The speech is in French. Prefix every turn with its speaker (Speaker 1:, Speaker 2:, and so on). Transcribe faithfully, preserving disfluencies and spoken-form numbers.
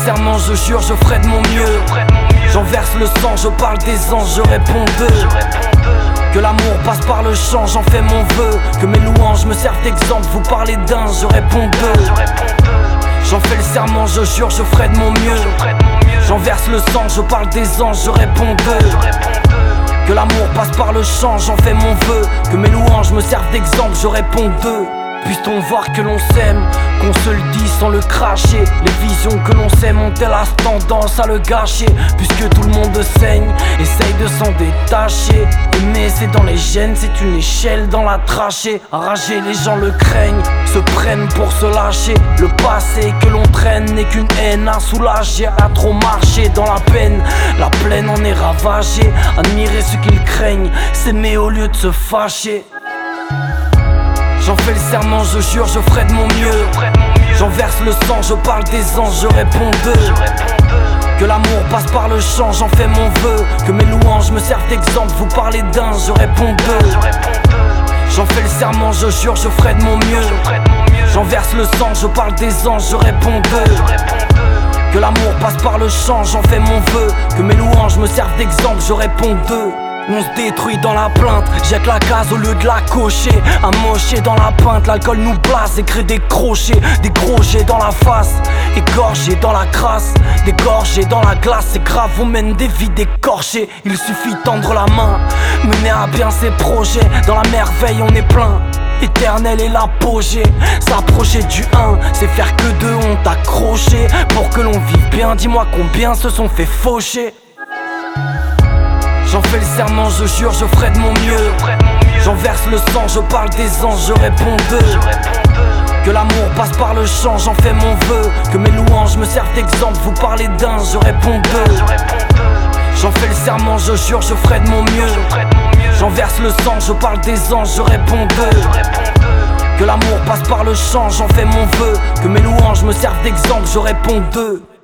Speaker 1: serment, je jure, je ferai de mon mieux. J'en verse le sang, je parle des anges, je réponds d'eux. Que l'amour passe par le chant, j'en fais mon vœu. Que mes louanges me servent d'exemple, vous parlez d'un, je réponds d'eux. J'en fais le serment, je jure, je ferai de mon mieux. J'en verse le sang, je parle des anges, je réponds d'eux. Que l'amour passe par le chant, j'en fais mon vœu. Que mes louanges me servent d'exemple, je réponds d'eux. Puisse-t-on voir que l'on s'aime, qu'on se le dit sans le cracher. Les visions que l'on sème ont-elles tendance à le gâcher. Puisque tout le monde saigne, essaye de s'en détacher. Aimer c'est dans les gènes, c'est une échelle dans la trachée. Enragé les gens le craignent, se prennent pour se lâcher. Le passé que l'on traîne n'est qu'une haine à soulager. À trop marcher dans la peine, la plaine en est ravagée. Admirer ce qu'ils craignent, s'aimer au lieu de se fâcher. J'en fais le serment, je jure, je ferai de mon mieux. J'en verse le sang, je parle des anges, je réponds d'eux. Que l'amour passe par le chant, j'en fais mon vœu. Que mes louanges me servent d'exemple, vous parlez d'un, je réponds d'eux. J'en fais le serment, je jure, je ferai de mon mieux. J'en verse le sang, je parle des anges, je réponds d'eux. Que l'amour passe par le chant, j'en fais mon vœu. Que mes louanges me servent d'exemple, je réponds d'eux. On se détruit dans la plainte, jette la case au lieu de la cocher. Amoché dans la pinte, l'alcool nous blase et crée des crochets. Des gros jets dans la face, égorgé dans la crasse. Dégorgé dans la glace, c'est grave, on mène des vies écorchées. Il suffit tendre la main, mener à bien ses projets. Dans la merveille on est plein, éternel est l'apogée. S'approcher du un, c'est faire que deux ont accroché. Pour que l'on vive bien, dis-moi combien se sont fait faucher. J'en fais le serment, je jure, je ferai de mon mieux. J'en verse le sang, je parle des anges, je réponds d'eux. Que l'amour passe par le chant, j'en fais mon vœu. Que mes louanges me servent d'exemple, vous parlez d'un, je réponds d'eux. J'en fais le serment, je jure, je ferai de mon mieux. J'en verse le sang, je parle des anges, je réponds d'eux. Que l'amour passe par le chant, j'en fais mon vœu. Que mes louanges me servent d'exemple, je réponds d'eux.